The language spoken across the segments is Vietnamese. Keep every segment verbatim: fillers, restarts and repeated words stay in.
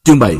Chương bảy.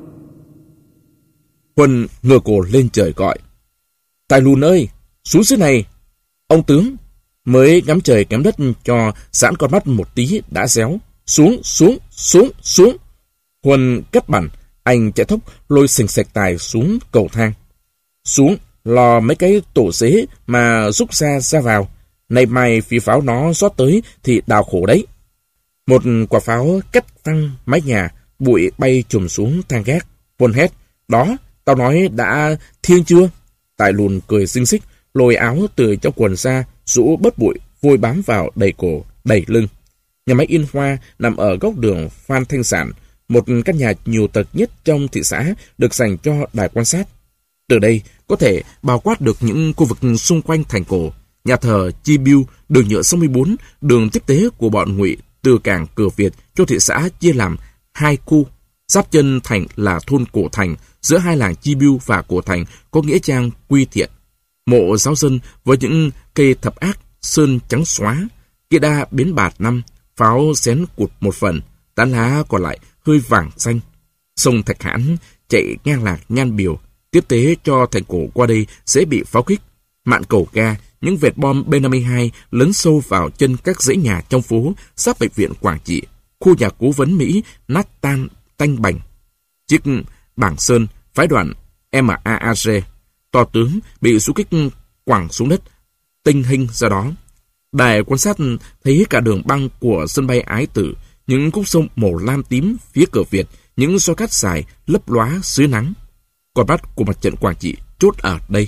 Huân ngửa cổ lên trời gọi: Tài Lùn ơi, xuống dưới này! Ông tướng mới ngắm trời kém đất cho giãn con mắt một tí đã réo: Xuống, xuống, xuống, xuống! Huân cắt bẵn, anh chạy thốc lôi sình sạch Tài xuống cầu thang. Xuống, lo mấy cái tổ xế mà rút ra ra vào. Nay mai phía pháo nó rót tới thì đào khổ đấy. Một quả pháo cắt văng mái nhà, bụi bay trùm xuống thang gác. Huân hét: Đó, tao nói đã thiên chưa? Tài Lùn cười xinh xích, lôi áo từ trong quần ra, rũ bớt bụi, vôi bám vào đầy cổ, đầy lưng. Nhà máy in hoa nằm ở góc đường Phan Thanh Sản, một căn nhà nhiều tầng nhất trong thị xã, được dành cho đài quan sát. Từ đây có thể bao quát được những khu vực xung quanh thành cổ. Nhà thờ Chi Biêu, đường nhựa sáu mươi bốn, đường tiếp tế của bọn Ngụy từ cảng Cửa Việt cho thị xã chia làm hai khu. Giáp chân thành là thôn Cổ Thành, giữa hai làng Chi Biêu và Cổ Thành có nghĩa trang Quy Thiện. Mộ giáo dân với những cây thập ác, sơn trắng xóa, kia đa bến bạt năm, pháo xén cụt một phần, tán lá còn lại hơi vàng xanh. Sông Thạch Hãn chạy ngang lạc Nhan Biểu, tiếp tế cho thành cổ qua đây dễ bị pháo kích. Mạn cầu ga, những vệt bom B năm mươi hai lấn sâu vào chân các dãy nhà trong phố, sắp bệnh viện Quảng Trị, khu nhà cố vấn Mỹ nát tan tanh bành. Chiếc bảng sơn phái đoàn M A A G to tướng bị xú kích quẳng xuống đất, tinh hình ra đó. Đài quan sát thấy cả đường băng của sân bay Ái Tử, những khúc sông màu lam tím phía Cửa Việt, những xó cát dài lấp lóa dưới nắng. Con mắt của mặt trận Quảng Trị chốt ở đây.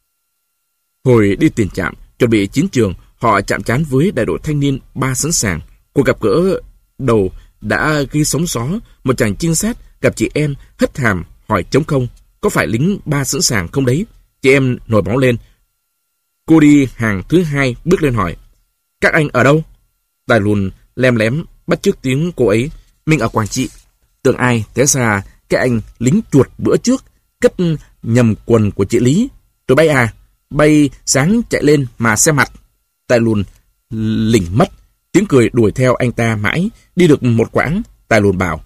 Hồi đi tiền trạm, chuẩn bị chiến trường, họ chạm trán với đại đội thanh niên ba sẵn sàng. Cuộc gặp gỡ đầu đã ghi sóng gió. Một chàng trinh sát gặp chị em hất hàm hỏi trống không: Có phải lính ba sẵn sàng không đấy? Chị em nổi máu lên. Cô đi hàng thứ hai bước lên hỏi: Các anh ở đâu? Tài Lùn lem lém bắt chước tiếng cô ấy: Mình ở Quảng Trị. Tưởng ai té ra cái anh lính chuột bữa trước cất nhầm quần của chị Lý. Tôi bay à? Bay sáng chạy lên mà xem mặt. Tài Lùn lỉnh mất, tiếng cười đuổi theo anh ta mãi. Đi được một quãng, Tài Lùn bảo: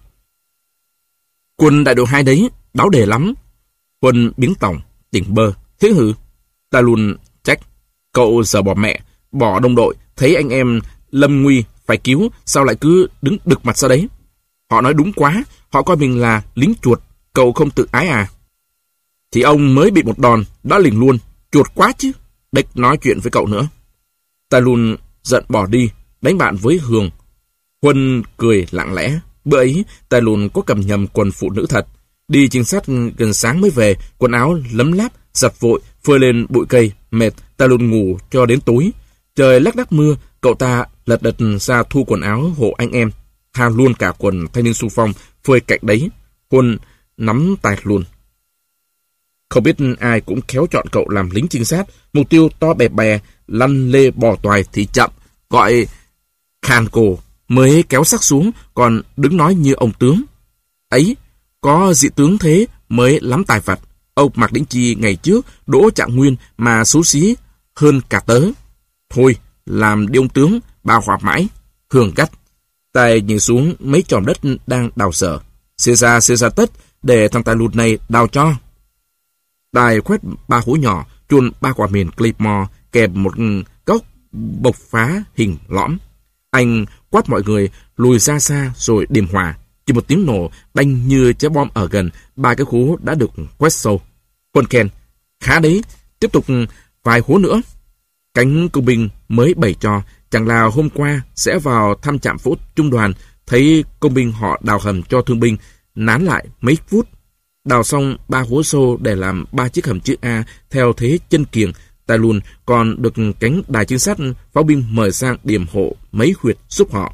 Quân đại đội hai đấy, đáo đề lắm. Quân biếng tỏng, tỉnh bơ: Thế hử? Tài Lùn trách: Cậu giờ bỏ mẹ, bỏ đồng đội, thấy anh em lâm nguy phải cứu, sao lại cứ đứng đực mặt ra đấy? Họ nói đúng quá, họ coi mình là lính chuột, cậu không tự ái à? Thì ông mới bị một đòn, đã lỉnh luôn, chuột quá chứ. Đếch nói chuyện với cậu nữa. Tài Lùn giận bỏ đi, đánh bạn với Hường. Huân cười lặng lẽ. Bữa ấy, Tài Lùn có cầm nhầm quần phụ nữ thật. Đi trinh sát gần sáng mới về, quần áo lấm láp, giặt vội, phơi lên bụi cây, mệt. Tài Lùn ngủ cho đến tối. Trời lác đác mưa, cậu ta lật đật ra thu quần áo hộ anh em. Tha luôn cả quần thanh niên xung phong, phơi cạnh đấy. Huân nắm Tài Lùn. Không biết ai cũng khéo chọn cậu làm lính trinh sát. Mục tiêu to bè bè, lăn lê bò toài thì chậm, gọi khàn cổ mới kéo sắc xuống, còn đứng nói như ông tướng. Ấy, có dị tướng thế mới lắm tài vật. Ông Mạc Đĩnh Chi ngày trước đỗ Trạng Nguyên mà xấu xí hơn cả tớ. Thôi, làm đi ông tướng, bao hòa mãi. Hường gắt. Tài nhìn xuống mấy chòm đất đang đào sở. Xê ra xê ra tất, để thằng Tài Lùn này đào cho. Tài khoét ba hố nhỏ, chôn ba quả mìn Claymore kèm một góc bộc phá hình lõm. Anh quát mọi người lùi ra xa rồi điềm hòa. Chỉ một tiếng nổ đanh như trái bom ở gần, ba cái hố đã được quét sâu. Quân khen: Khá đấy, tiếp tục vài hố nữa. Cánh công binh mới bày cho, chẳng là hôm qua sẽ vào thăm trạm phẫu trung đoàn, thấy công binh họ đào hầm cho thương binh, nán lại mấy phút. Đào xong ba hố sâu để làm ba chiếc hầm chữ A theo thế chân kiềng. Tài Lùn còn được cánh đài trinh sát pháo binh mời sang điểm hộ mấy huyệt giúp họ.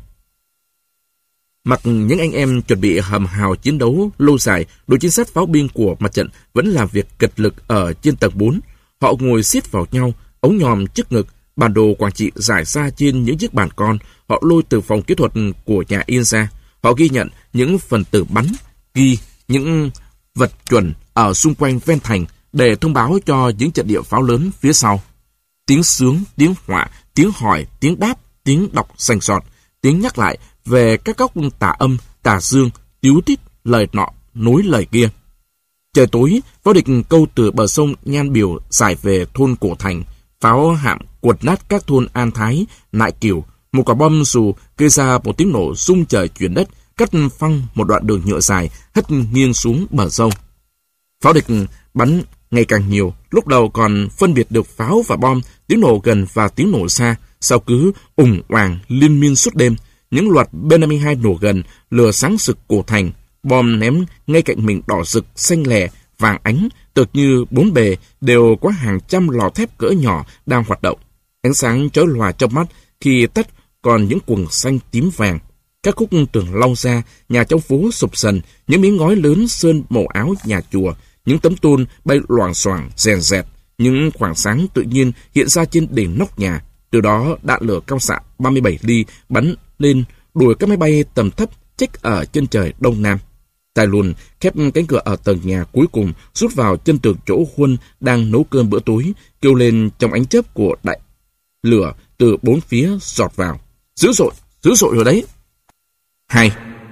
Mặc những anh em chuẩn bị hầm hào chiến đấu lâu dài, đội trinh sát pháo binh của mặt trận vẫn làm việc cật lực ở trên tầng bốn. Họ ngồi siết vào nhau, ống nhòm trước ngực, bản đồ Quảng Trị rải ra trên những chiếc bàn con. Họ lôi từ phòng kỹ thuật của nhà in ra. Họ ghi nhận những phần tử bắn, ghi những vật chuẩn ở xung quanh ven thành để thông báo cho những trận địa pháo lớn phía sau. Tiếng sướng, tiếng họa, tiếng hỏi, tiếng đáp, tiếng đọc sành sọt, tiếng nhắc lại về các góc tả âm, tả dương, tíu tít, lời nọ, nối lời kia. Trời tối, pháo địch câu từ bờ sông Nhan Biểu giải về thôn Cổ Thành, pháo hạm quật nát các thôn An Thái, Nại Kiều. Một quả bom dù gây ra một tiếng nổ rung trời chuyển đất, cắt phăng một đoạn đường nhựa dài, hất nghiêng xuống bờ sông. Pháo địch bắn ngày càng nhiều, lúc đầu còn phân biệt được pháo và bom, tiếng nổ gần và tiếng nổ xa, sau cứ ùng oàng liên miên suốt đêm. Những loạt B năm mươi hai nổ gần, lửa sáng sực Cổ Thành, bom ném ngay cạnh mình đỏ rực, xanh lè, vàng ánh, tựa như bốn bề đều có hàng trăm lò thép cỡ nhỏ đang hoạt động. Ánh sáng chói lòa trong mắt, khi tắt còn những quầng xanh tím vàng. Các khúc tường long ra, nhà trong phố sụp sần, những miếng ngói lớn sơn màu áo nhà chùa, những tấm tôn bay loảng xoảng, rèn rẹt, những khoảng sáng tự nhiên hiện ra trên đỉnh nóc nhà. Từ đó đạn lửa cao xạ ba mươi bảy ly bắn lên, đuổi các máy bay tầm thấp chếch ở chân trời đông nam. Tài Lùn khép cánh cửa ở tầng nhà cuối cùng, rút vào chân tường chỗ Huân đang nấu cơm bữa tối, kêu lên trong ánh chớp của đại lửa từ bốn phía giọt vào. Dữ dội, dữ dội rồi đấy. Hai.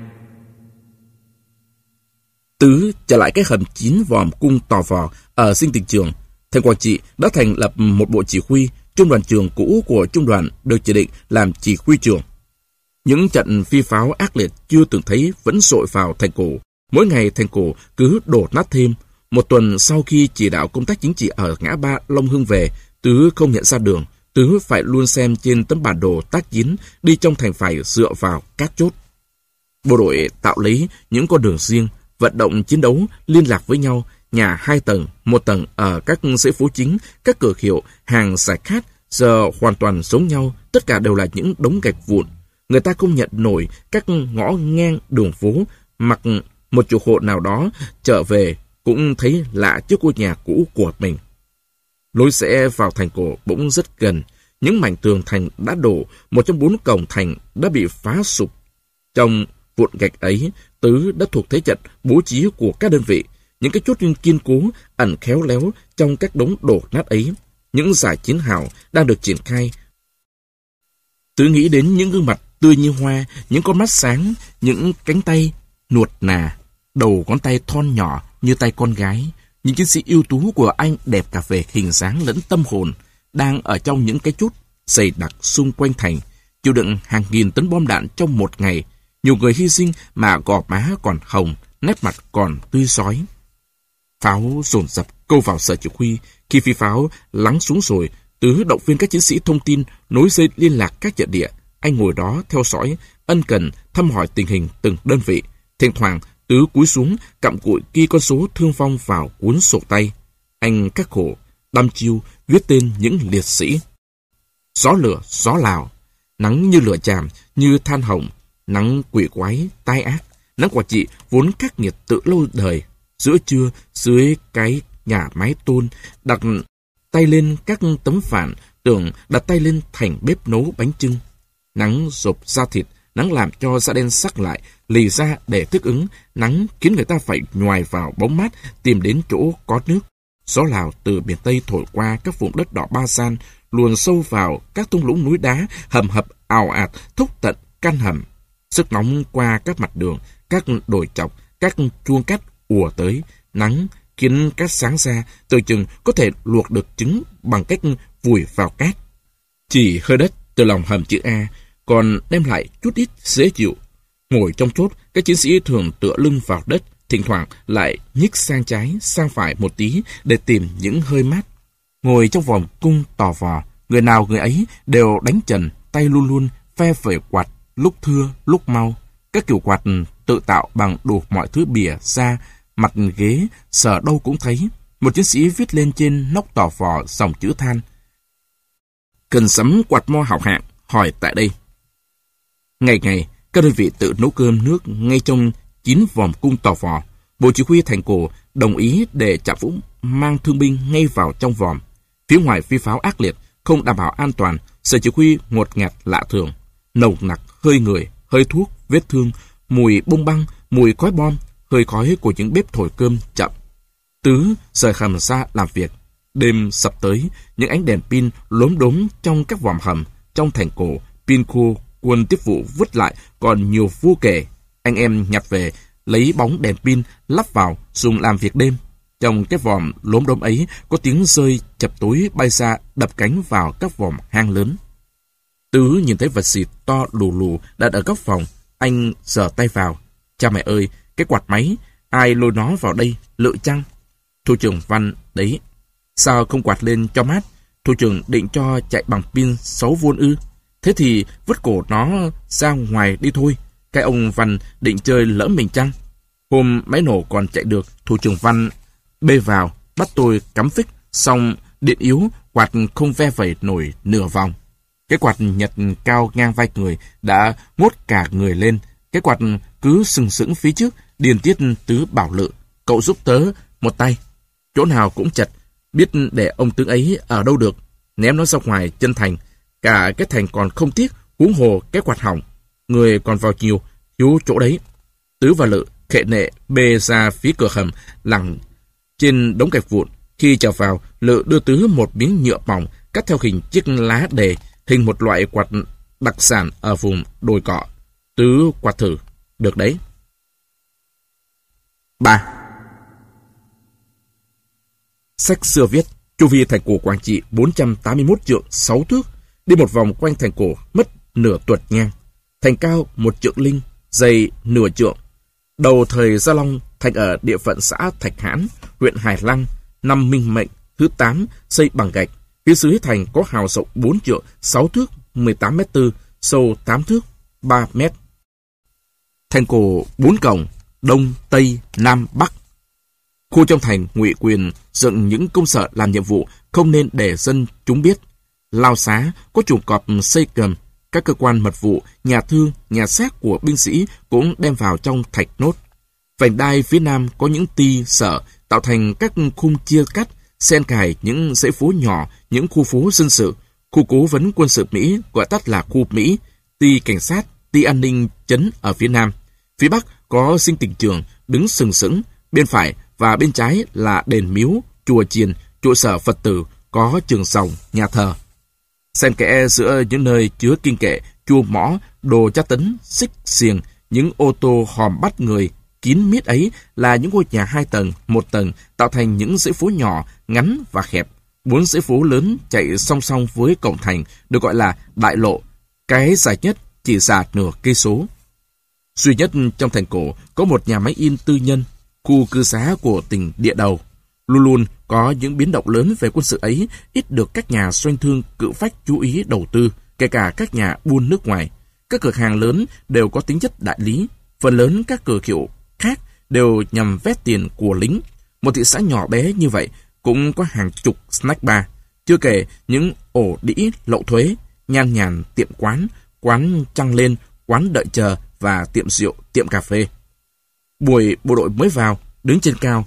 Tứ trở lại cái hầm chín vòm cung Tò Vò ở Dinh Tỉnh Trường. Thành Quảng Trị đã thành lập một bộ chỉ huy. Trung đoàn trưởng cũ của trung đoàn được chỉ định làm chỉ huy trưởng. Những trận phi pháo ác liệt chưa từng thấy vẫn dội vào thành cổ. Mỗi ngày thành cổ cứ đổ nát thêm. Một tuần sau khi chỉ đạo công tác chính trị ở ngã ba Long Hưng về, Tứ không nhận ra đường. Tứ phải luôn xem trên tấm bản đồ tác chiến, đi trong thành phải dựa vào các chốt. Bộ đội tạo lấy những con đường riêng, vận động chiến đấu, liên lạc với nhau. Nhà hai tầng, một tầng ở các dãy phố chính, các cửa hiệu, hàng giải khát giờ hoàn toàn giống nhau, tất cả đều là những đống gạch vụn. Người ta không nhận nổi các ngõ ngang đường phố, mặc một chủ hộ nào đó trở về cũng thấy lạ trước ngôi nhà cũ của mình. Lối rẽ vào thành cổ bỗng rất gần, những mảnh tường thành đã đổ, một trong bốn cổng thành đã bị phá sụp. Trong vụn gạch ấy, Tứ đã thuộc thế trận bố trí của các đơn vị, những cái chốt kiên cố ẩn khéo léo trong các đống đổ nát ấy. Những giải chiến hào đang được triển khai. Tứ nghĩ đến những gương mặt tươi như hoa, những con mắt sáng, những cánh tay nuột nà, đầu ngón tay thon nhỏ như tay con gái. Những chiến sĩ ưu tú của anh đẹp cả về hình dáng lẫn tâm hồn, đang ở trong những cái chốt dày đặc xung quanh thành, chịu đựng hàng nghìn tấn bom đạn trong một ngày. Nhiều người hy sinh mà gò má còn hồng, nét mặt còn tươi rói. Pháo dồn dập câu vào sở chỉ huy. Khi phi pháo lắng xuống rồi, Tứ động viên các chiến sĩ thông tin, nối dây liên lạc các trận địa. Anh ngồi đó theo dõi, ân cần thăm hỏi tình hình từng đơn vị. Thỉnh thoảng Tứ cúi xuống cặm cụi ghi con số thương vong vào cuốn sổ tay. Anh khắc khổ đăm chiêu viết tên những liệt sĩ. Gió lửa, gió Lào, nắng như lửa chàm, như than hồng, nắng quỷ quái, tai ác. Nắng Quảng Trị vốn khắc nghiệt từ lâu đời. Giữa trưa, dưới cái nhà mái tôn, đặt tay lên các tấm phản, tưởng đặt tay lên thành bếp nấu bánh chưng. Nắng rộp da thịt, nắng làm cho da đen sắc lại, lì ra để thích ứng. Nắng khiến người ta phải nhoài vào bóng mát, tìm đến chỗ có nước. Gió Lào từ miền Tây thổi qua các vùng đất đỏ Ba San, luồn sâu vào các thung lũng núi đá, hầm hập ào ạt, thúc tận căn hầm. Sức nóng qua các mặt đường, các đồi chọc, các chuông cát ùa tới. Nắng khiến cát sáng ra, từ chừng có thể luộc được trứng bằng cách vùi vào cát. Chỉ hơi đất từ lòng hầm chữ A còn đem lại chút ít dễ chịu. Ngồi trong chốt, các chiến sĩ thường tựa lưng vào đất, thỉnh thoảng lại nhích sang trái, sang phải một tí để tìm những hơi mát. Ngồi trong vòng cung Tò Vò, người nào người ấy đều đánh trần, tay luôn luôn phe phẩy quạt, lúc thưa lúc mau. Các kiểu quạt tự tạo bằng đủ mọi thứ bìa da, mặt ghế, sờ đâu cũng thấy. Một chiến sĩ viết lên trên nóc Tò Vò dòng chữ than: cần sắm quạt mo hảo hạng, hỏi tại đây. Ngày ngày, các đơn vị tự nấu cơm nước ngay trong chín vòm cung Tò Vò. Bộ chỉ huy thành cổ đồng ý để Trạm Vũ mang thương binh ngay vào trong vòm. Phía ngoài phi pháo ác liệt, không đảm bảo an toàn, sở chỉ huy ngột ngạt lạ thường. Nồng nặc hơi người, hơi thuốc, vết thương, mùi bông băng, mùi khói bom, hơi khói của những bếp thổi cơm chậm. Tứ rời hầm ra làm việc. Đêm sập tới, những ánh đèn pin lốm đốm trong các vòm hầm. Trong thành cổ, pin khô, quân tiếp vụ vứt lại còn nhiều vô kể. Anh em nhặt về, lấy bóng đèn pin lắp vào dùng làm việc đêm. Trong cái vòm lốm đốm ấy có tiếng rơi chập tối bay xa đập cánh vào các vòm hang lớn. Tứ nhìn thấy vật xịt to lù lù đặt ở góc phòng, anh giở tay vào. Cha mẹ ơi, cái quạt máy, ai lôi nó vào đây, lự chăng? Thủ trưởng Văn đấy. Sao không quạt lên cho mát? Thủ trưởng định cho chạy bằng pin sáu vôn ư? Thế thì vứt cổ nó ra ngoài đi thôi. Cái ông Văn định chơi lỡ mình chăng? Hôm máy nổ còn chạy được, thủ trưởng Văn bê vào, bắt tôi cắm phích, xong điện yếu, quạt không ve vẩy nổi nửa vòng. Cái quạt nhật cao ngang vai người đã ngốt cả người lên. Cái quạt cứ sừng sững phía trước, điền tiết Tứ bảo Lự: cậu giúp tớ một tay. Chỗ nào cũng chật, biết để ông tướng ấy ở đâu được. Ném nó ra ngoài chân thành, cả cái thành còn không tiếc, huống hồ cái quạt hỏng. Người còn vào chiều, thiếu chỗ đấy. Tứ và Lự khệ nệ bê ra phía cửa hầm, lẳng trên đống gạch vụn. Khi trở vào, Lự đưa Tứ một miếng nhựa mỏng cắt theo hình chiếc lá đề, hình một loại quạt đặc sản ở vùng đồi cọ. Tứ quạt thử, được đấy. ba. Sách xưa viết, chu vi thành cổ Quảng Trị bốn trăm tám mươi mốt trượng sáu thước, đi một vòng quanh thành cổ mất nửa tuật ngang. Thành cao một trượng linh, dày nửa trượng. Đầu thời Gia Long, thành ở địa phận xã Thạch Hãn, huyện Hải Lăng, năm Minh Mệnh thứ tám, xây bằng gạch. Phía dưới thành có hào rộng bốn trượng sáu thước, mười tám mét tư, sâu tám thước, ba mét. Thành cổ bốn cổng, đông, tây, nam, bắc. Khu trong thành ngụy quyền dựng những công sở làm nhiệm vụ không nên để dân chúng biết. Lao xá có chuồng cọp xây cầm. Các cơ quan mật vụ, nhà thương, nhà xác của binh sĩ cũng đem vào trong thạch nốt. Vành đai phía nam có những ty sở tạo thành các khung chia cắt, xen cài những dãy phố nhỏ, những khu phố dân sự. Khu cố vấn quân sự Mỹ gọi tắt là khu Mỹ, ty cảnh sát, ty an ninh trấn ở phía nam. Phía bắc có dinh tỉnh trường đứng sừng sững, bên phải và bên trái là đền miếu, chùa chiền, trụ sở Phật tử, có trường sòng, nhà thờ. Xen kẽ giữa những nơi chứa kinh kệ, chua mõ, đồ tra tấn, xích xiềng, những ô tô hòm bắt người kín mít ấy là những ngôi nhà hai tầng, một tầng tạo thành những dãy phố nhỏ, ngắn và hẹp. Bốn dãy phố lớn chạy song song với cổng thành được gọi là đại lộ. Cái dài nhất chỉ dài nửa cây số. Duy nhất trong thành cổ có một nhà máy in tư nhân, khu cư xá của tỉnh địa đầu. Luôn luôn có những biến động lớn về quân sự ấy, ít được các nhà doanh thương cự phách chú ý đầu tư, kể cả các nhà buôn nước ngoài. Các cửa hàng lớn đều có tính chất đại lý, phần lớn các cửa hiệu khác đều nhằm vét tiền của lính. Một thị xã nhỏ bé như vậy cũng có hàng chục snack bar, chưa kể những ổ đĩ lậu thuế, nhan nhản tiệm quán, quán trăng lên, quán đợi chờ và tiệm rượu, tiệm cà phê. Buổi bộ đội mới vào, đứng trên cao,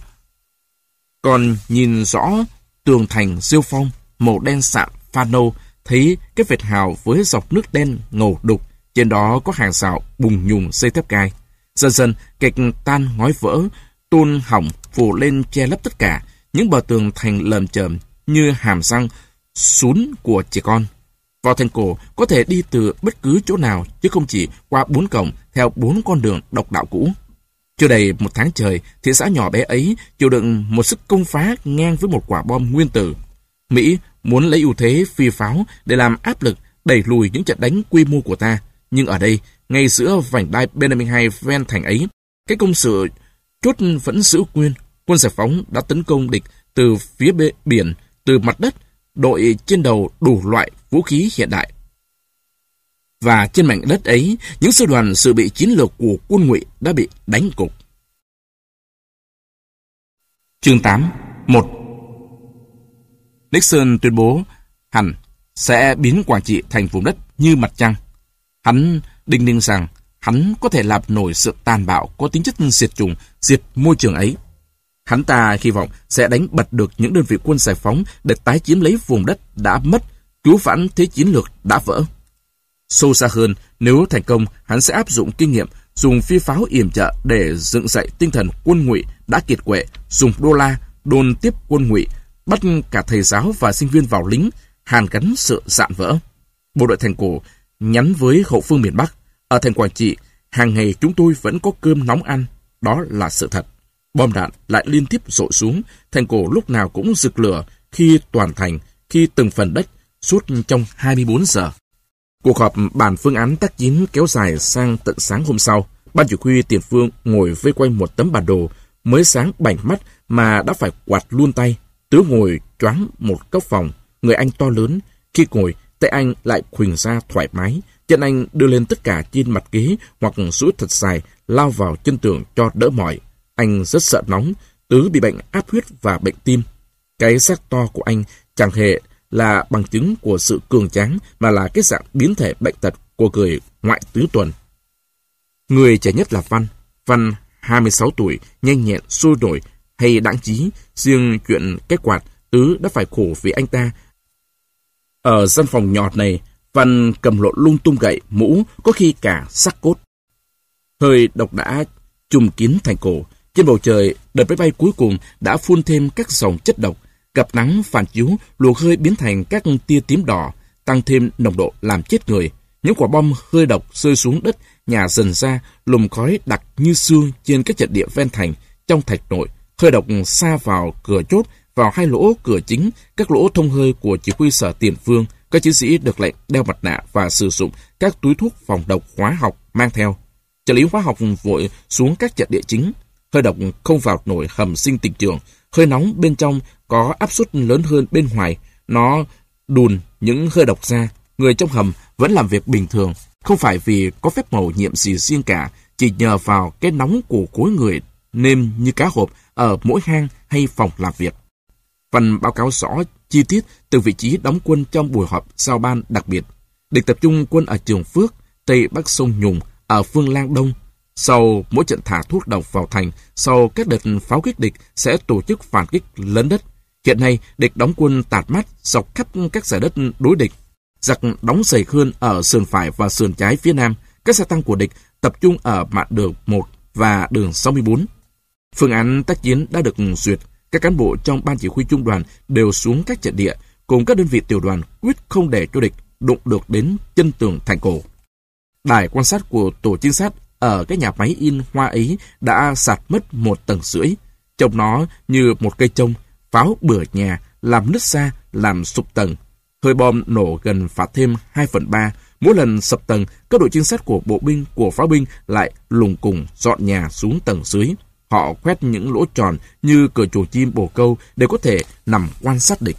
còn nhìn rõ tường thành rêu phong, màu đen sạm pha nâu, thấy cái vệt hào với dọc nước đen ngầu đục, trên đó có hàng rào bùng nhùng xây thép gai. Dần dần, gạch tan ngói vỡ, tôn hỏng phủ lên che lấp tất cả, những bờ tường thành lởm chởm như hàm răng sún của trẻ con. Vào thành cổ có thể đi từ bất cứ chỗ nào, chứ không chỉ qua bốn cổng theo bốn con đường độc đạo cũ. Chưa đầy một tháng trời, thị xã nhỏ bé ấy chịu đựng một sức công phá ngang với một quả bom nguyên tử. Mỹ muốn lấy ưu thế phi pháo để làm áp lực đẩy lùi những trận đánh quy mô của ta. Nhưng ở đây, ngay giữa vành đai Benjamin hai ven thành ấy, cái công sự chốt vẫn giữ nguyên. Quân giải phóng đã tấn công địch từ phía biển, từ mặt đất, đội trên đầu đủ loại vũ khí hiện đại. Và trên mảnh đất ấy, những sư đoàn dự bị chiến lược của quân Ngụy đã bị đánh gục. Chương tám. một. Nixon tuyên bố hắn sẽ biến Quảng Trị thành vùng đất như mặt trăng. Hắn đinh ninh rằng hắn có thể làm nổi sự tàn bạo có tính chất diệt chủng, diệt môi trường ấy. Hắn ta hy vọng sẽ đánh bật được những đơn vị quân giải phóng để tái chiếm lấy vùng đất đã mất, cứu vãn thế chiến lược đã vỡ. Sâu xa hơn, nếu thành công, hắn sẽ áp dụng kinh nghiệm dùng phi pháo yểm trợ để dựng dậy tinh thần quân Ngụy đã kiệt quệ, dùng đô la đôn tiếp quân Ngụy, bắt cả thầy giáo và sinh viên vào lính, hàn gắn sự dạn vỡ. Bộ đội thành cổ nhắn với hậu phương miền Bắc: ở thành Quảng Trị, hàng ngày chúng tôi vẫn có cơm nóng ăn. đó là sự thật. Bom đạn lại liên tiếp rội xuống, thành cổ lúc nào cũng rực lửa, khi toàn thành, khi từng phần đất, suốt trong hai mươi bốn giờ. Cuộc họp bàn phương án tác chiến kéo dài sang tận sáng hôm sau. Ban chỉ huy tiền phương ngồi vây quanh một tấm bản đồ, mới sáng bảnh mắt mà đã phải quạt luôn tay. Tứ ngồi choáng một góc phòng, người anh to lớn. Khi ngồi, tay anh lại khuỳnh ra thoải mái. Chân anh đưa lên tất cả trên mặt ghế hoặc duỗi thật dài, lao vào chân tường cho đỡ mỏi. Anh rất sợ nóng, Tứ bị bệnh áp huyết và bệnh tim. Cái xác to của anh chẳng hề là bằng chứng của sự cường tráng, mà là cái dạng biến thể bệnh tật của người ngoại tứ tuần. Người trẻ nhất là Văn. Văn hai mươi sáu tuổi, nhanh nhẹn, sôi nổi, hay đáng trí. Riêng chuyện cái quạt, Tứ đã phải khổ vì anh ta. Ở gian phòng nhỏ này, Văn cầm lộn lung tung gậy, mũ, có khi cả xác cốt. Hơi độc đã trùm kín thành cổ. Trên bầu trời, đợt máy bay cuối cùng đã phun thêm các dòng chất độc. Gặp nắng phản chiếu, luồng hơi biến thành các tia tím đỏ, tăng thêm nồng độ làm chết người. Những quả bom hơi độc rơi xuống đất, nhà dần ra, lùm khói đặc như sương trên các trận địa ven thành. Trong thạch nội, hơi độc xa vào cửa chốt, vào hai lỗ cửa chính, các lỗ thông hơi của chỉ huy sở tiền phương. Các chiến sĩ được lệnh đeo mặt nạ và sử dụng các túi thuốc phòng độc hóa học mang theo. Trợ lý hóa học vội xuống các trận địa chính. Hơi độc không vào nổi hầm sinh tình trường. Hơi nóng bên trong có áp suất lớn hơn bên ngoài. Nó đùn những hơi độc ra. Người trong hầm vẫn làm việc bình thường. Không phải vì có phép màu nhiệm gì riêng cả. Chỉ nhờ vào cái nóng của khối người nêm như cá hộp ở mỗi hang hay phòng làm việc. Văn báo cáo rõ chi tiết từng vị trí đóng quân trong buổi họp giao ban đặc biệt. Địch tập trung quân ở Trường Phước, Tây Bắc sông Nhùng, ở Phương Lang Đông. Sau mỗi trận thả thuốc độc vào thành, sau các đợt pháo kích địch sẽ tổ chức phản kích lớn đất. Hiện nay, địch đóng quân tạt mắt dọc khắp các giải đất đối địch. Giặc đóng dày hơn ở sườn phải và sườn trái phía nam. Các xe tăng của địch tập trung ở mạn đường một và đường sáu mươi bốn. Phương án tác chiến đã được duyệt. Các cán bộ trong ban chỉ huy trung đoàn đều xuống các trận địa, cùng các đơn vị tiểu đoàn quyết không để cho địch đụng được đến chân tường thành cổ. Đài quan sát của tổ trinh sát ở cái nhà máy in hoa ấy đã sạt mất một tầng rưỡi. Trông nó như một cây trông, pháo bừa nhà, làm nứt xa, làm sụp tầng. Hơi bom nổ gần phạt thêm hai phần ba. Mỗi lần sập tầng, các đội trinh sát của bộ binh, của pháo binh lại lùng cùng dọn nhà xuống tầng dưới. Họ quét những lỗ tròn như cửa chuồng chim bồ câu để có thể nằm quan sát địch.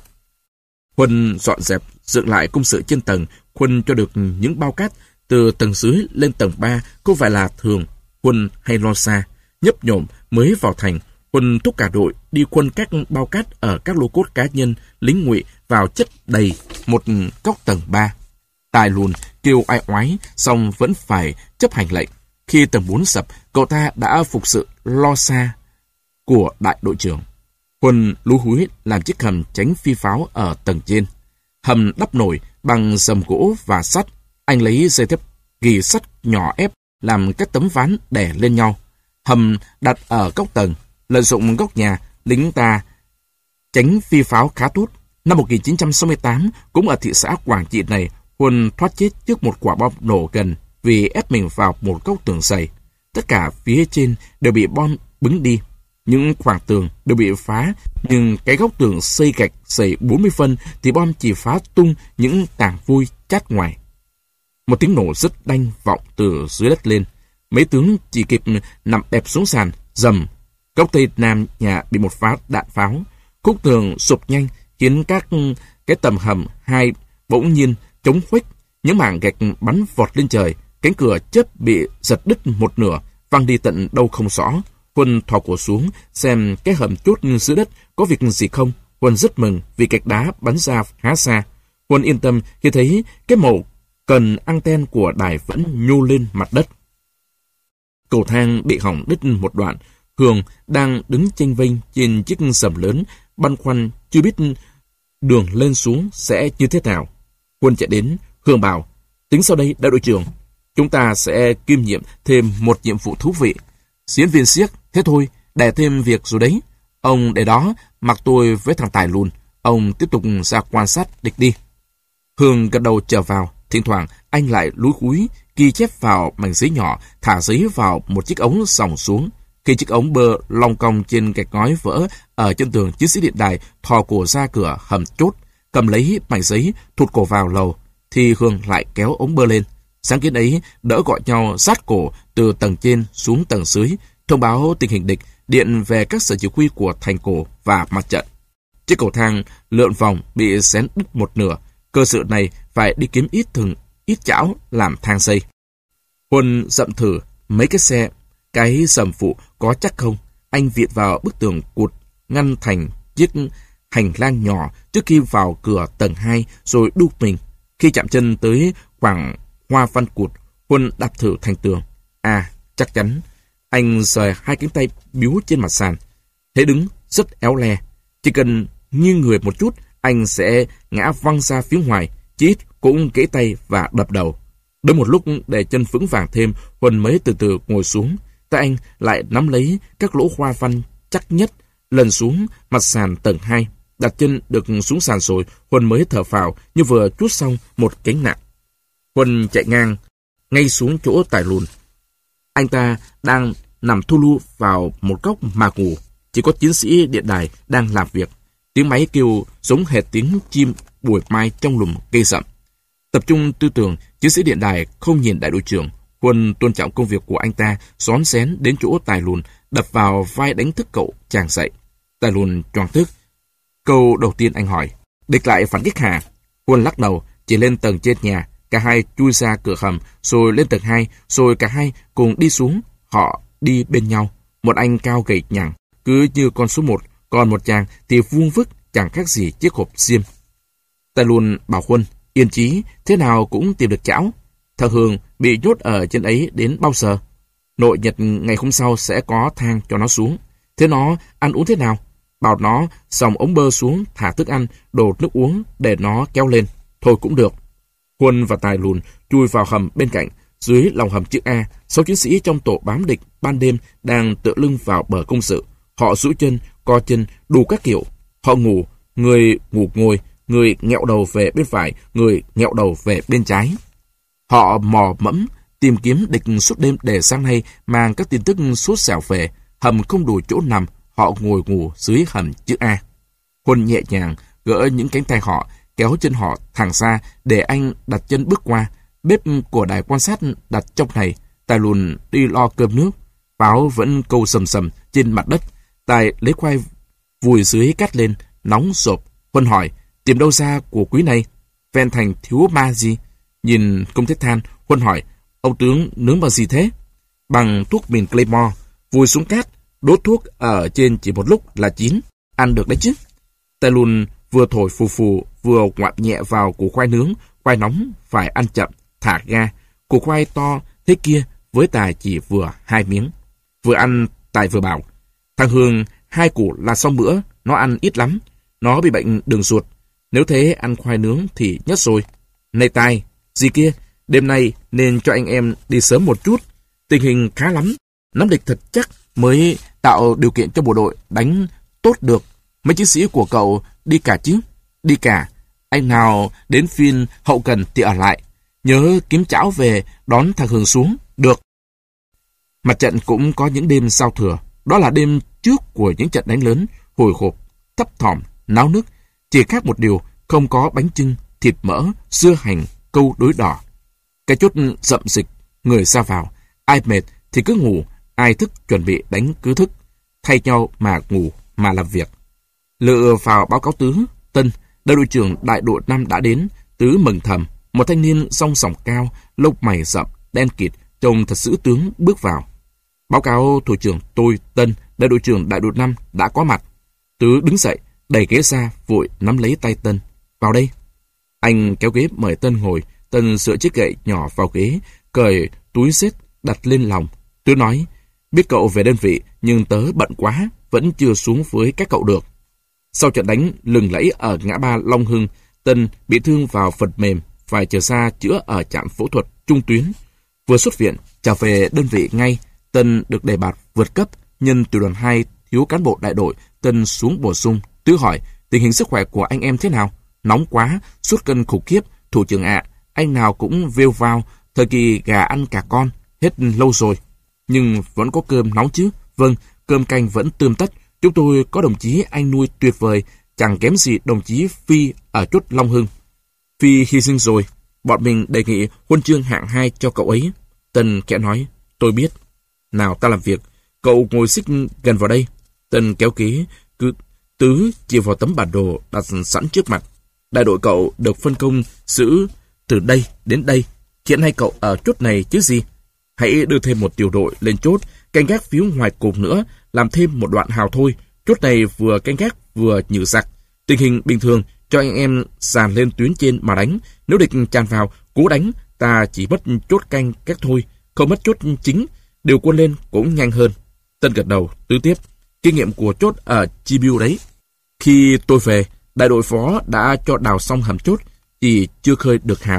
Quân dọn dẹp, dựng lại công sự trên tầng. Quân cho được những bao cát từ tầng dưới lên tầng ba không phải là thường Quân hay lo xa. Nhấp nhổm mới vào thành, Quân thúc cả đội đi quân các bao cát ở các lô cốt cá nhân, lính ngụy vào chất đầy một góc tầng ba. Tài lùn kêu ai oái, xong vẫn phải chấp hành lệnh. Khi tầng bốn sập, cậu ta đã phục sự lo xa của đại đội trưởng. Quân lú húi làm chiếc hầm tránh phi pháo ở tầng trên. Hầm đắp nổi bằng dầm gỗ và sắt. Anh lấy dây thép gỉ sắt nhỏ ép làm các tấm ván đè lên nhau. Hầm đặt ở góc tầng. Lợi dụng góc nhà, lính ta tránh phi pháo khá tốt. Năm một nghìn chín trăm sáu mươi tám, cũng ở thị xã Quảng Trị này, Quân thoát chết trước một quả bom nổ gần vì ép mình vào một góc tường dày. Tất cả phía trên đều bị bom bứng đi. Những khoảng tường đều bị phá, nhưng cái góc tường xây gạch dày bốn mươi phân thì bom chỉ phá tung những tảng vôi chát ngoài. Một tiếng nổ rất đanh vọng từ dưới đất lên. Mấy tướng chỉ kịp nằm bẹp xuống sàn, rầm. Góc tây nam nhà bị một phát đạn pháo. Khúc tường sụp nhanh khiến các cái tầm hầm hai bỗng nhiên chống khuếch. Những mảng gạch bắn vọt lên trời. Cánh cửa chớp bị giật đứt một nửa, văng đi tận đâu không rõ. Quân thò cổ xuống xem cái hầm chốt dưới đất có việc gì không. Quân rất mừng vì gạch đá bắn ra khá xa. Quân yên tâm khi thấy cái màu cần anten của đài vẫn nhô lên mặt đất. Cầu thang bị hỏng đứt một đoạn. Hường đang đứng chênh vênh trên chiếc sầm lớn, băn khoăn chưa biết đường lên xuống sẽ như thế nào. Quân chạy đến, Hường bảo: "Tính sau đây, đại đội trưởng, chúng ta sẽ kiêm nhiệm thêm một nhiệm vụ thú vị. Diễn viên xiếc, thế thôi, đè thêm việc rồi đấy. Ông để đó, mặc tôi với thằng Tài luôn. Ông tiếp tục ra quan sát địch đi." Hường gật đầu trở vào. Thỉnh thoảng anh lại lúi húi ghi chép vào mảnh giấy nhỏ, thả giấy vào một chiếc ống dòng xuống. Khi chiếc ống bơ long cong trên gạch ngói vỡ ở chân tường, chiến sĩ điện đài thò cổ ra cửa hầm chốt, cầm lấy mảnh giấy, thụt cổ vào lầu, thì Hương lại kéo ống bơ lên. Sáng kiến ấy đỡ gọi nhau sát cổ từ tầng trên xuống tầng dưới, thông báo tình hình địch, điện về các sở chỉ huy của thành cổ và mặt trận. Chiếc cầu thang lượn vòng bị xén đứt một nửa, cơ sự này phải đi kiếm ít thừng, ít chảo làm thang xây. Huân dậm thử mấy cái xe, cái sầm phụ có chắc không. Anh vịt vào bức tường cụt ngăn thành chiếc hành lang nhỏ trước khi vào cửa tầng hai, rồi đu mình. Khi chạm chân tới khoảng hoa văn cụt, Huân đạp thử thành tường. À, chắc chắn. Anh sờ hai cánh tay biếu trên mặt sàn. Thế đứng rất éo le. Chỉ cần nghiêng người một chút, anh sẽ ngã văng ra phía ngoài, chí ít cũng gãy tay và đập đầu. Đợi một lúc để chân vững vàng thêm, Huân mới từ từ ngồi xuống. Tay anh lại nắm lấy các lỗ hoa văn chắc nhất, lần xuống mặt sàn tầng hai. Đặt chân được xuống sàn rồi, Huân mới thở phào như vừa trút xong một gánh nặng. Huân chạy ngang ngay xuống chỗ Tài Lùn. Anh ta đang nằm thu lu vào một góc mà ngủ. Chỉ có chiến sĩ điện đài đang làm việc. Tiếng máy kêu giống hệt tiếng chim buổi mai trong lùm cây rậm. Tập trung tư tưởng, chiến sĩ điện đài không nhìn đại đội trưởng. Huân tôn trọng công việc của anh ta, xón xén đến chỗ Tài Lùn, đập vào vai đánh thức cậu chàng dậy. Tài Lùn choàng thức. Câu đầu tiên anh hỏi, địch lại phản kích hả? Huân lắc đầu, chỉ lên tầng trên nhà. Cả hai chui ra cửa hầm, rồi lên tầng hai, rồi cả hai cùng đi xuống. Họ đi bên nhau. Một anh cao gầy nhẳng, cứ như con số một, còn một chàng thì vuông vức, chẳng khác gì chiếc hộp xiêm. Tài Lùn bảo Huân, yên chí, thế nào cũng tìm được chảo. Thằng Hường bị nhốt ở trên ấy đến bao giờ? Nội nhật ngày hôm sau sẽ có thang cho nó xuống. Thế nó ăn uống thế nào? Bảo nó xòng ống bơ xuống, thả thức ăn, đổ nước uống để nó kéo lên. Thôi cũng được. Huân và Tài Lùn chui vào hầm bên cạnh. Dưới lòng hầm chữ A, sáu chiến sĩ trong tổ bám địch ban đêm đang tựa lưng vào bờ công sự. Họ duỗi chân, co chân, đủ các kiểu. Họ ngủ, người ngủ ngồi, người nghẹo đầu về bên phải, người nghẹo đầu về bên trái. Họ mò mẫm, tìm kiếm địch suốt đêm để sáng nay mang các tin tức sốt sẻo về. Hầm không đủ chỗ nằm, họ ngồi ngủ dưới hầm chữ A. Huân nhẹ nhàng gỡ những cánh tay họ, kéo chân họ thẳng ra để anh đặt chân bước qua. Bếp của đài quan sát đặt trong này. Tài Lùn đi lo cơm nước. Pháo vẫn câu sầm sầm trên mặt đất. Tài lấy khoai vùi dưới cắt lên, nóng rộp. Huân hỏi, tìm đâu ra của quý này? Ven thành thiếu ma gì? Nhìn công thiết than, Huân hỏi, ông tướng nướng bằng gì thế? Bằng thuốc mìn Claymore. Vùi xuống cát, đốt thuốc ở trên chỉ một lúc là chín. Ăn được đấy chứ? Tài Lùn vừa thổi phù phù, vừa ngoạm nhẹ vào củ khoai nướng. Khoai nóng phải ăn chậm, thả ga. Củ khoai to thế kia với Tài chỉ vừa hai miếng. Vừa ăn, Tài vừa bảo, thằng Hương hai củ là xong bữa, nó ăn ít lắm. Nó bị bệnh đường ruột. Nếu thế ăn khoai nướng thì nhất rồi. Này Tài, gì kia, đêm nay nên cho anh em đi sớm một chút. Tình hình khá lắm. Nắm địch thật chắc mới tạo điều kiện cho bộ đội đánh tốt được. Mấy chiến sĩ của cậu đi cả chứ? Đi cả. Anh nào đến phiên hậu cần thì ở lại. Nhớ kiếm chảo về đón thằng Hường xuống. Được. Mặt trận cũng có những đêm giao thừa. Đó là đêm trước của những trận đánh lớn, hồi hộp, thấp thỏm, náo nức. Chỉ khác một điều, không có bánh chưng, thịt mỡ, dưa hành, câu đối đỏ. Cái chốt rậm dịch, người ra vào. Ai mệt thì cứ ngủ, ai thức chuẩn bị đánh cứ thức. Thay nhau mà ngủ, mà làm việc. Lựa vào báo cáo Tứ, Tân, đại đội trưởng đại đội năm đã đến. Tứ mừng thầm, một thanh niên song sòng cao, lông mày rậm, đen kịt, trông thật sữ tướng bước vào. Báo cáo thủ trưởng tôi, Tân, đại đội trưởng đại đội năm đã có mặt. Tứ đứng dậy, đẩy ghế ra, vội nắm lấy tay Tân. Vào đây. Anh kéo ghế mời Tân ngồi. Tân sửa chiếc gậy nhỏ vào ghế, cởi túi xếp đặt lên lòng. Tứ nói, biết cậu về đơn vị, nhưng tớ bận quá, vẫn chưa xuống với các cậu được. Sau trận đánh lừng lẫy ở ngã ba Long Hưng, Tân bị thương vào phần mềm, phải trở ra chữa ở trạm phẫu thuật trung tuyến. Vừa xuất viện, trở về đơn vị ngay, Tân được đề bạt vượt cấp. Nhân tiểu đoàn hai thiếu cán bộ đại đội, Tân xuống bổ sung. Tứ hỏi, tình hình sức khỏe của anh em thế nào? Nóng quá, sút cân khủng khiếp. Thủ trưởng ạ, anh nào cũng vêu vào, thời kỳ gà ăn cả con, hết lâu rồi. Nhưng vẫn có cơm nóng chứ, Vâng, cơm canh vẫn tươm tất. Chúng tôi có đồng chí anh nuôi tuyệt vời, chẳng kém gì đồng chí Phi ở chốt Long Hưng. Phi hy sinh rồi, bọn mình đề nghị huân chương hạng hai cho cậu ấy. Tân khẽ nói, tôi biết. Nào ta làm việc, cậu ngồi xích gần vào đây. Tân kéo ghế, cứ Tứ chỉ vào tấm bản đồ đặt sẵn trước mặt. Đại đội cậu được phân công giữ từ đây đến đây. Hiện nay cậu ở chốt này chứ gì? Hãy đưa thêm một tiểu đội lên chốt, canh gác phía ngoài cùng nữa, làm thêm một đoạn hào thôi. Chốt này vừa canh gác vừa nhử giặc. Tình hình bình thường cho anh em sàn lên tuyến trên mà đánh. Nếu địch tràn vào, cố đánh, ta chỉ mất chốt canh gác thôi, không mất chốt chính. Điều quân lên cũng nhanh hơn. Tân gật đầu, Tứ tiếp. Kinh nghiệm của chốt ở Chi Biêu đấy. Khi tôi về, đại đội phó đã cho đào xong hầm chốt, chỉ chưa khơi được hào.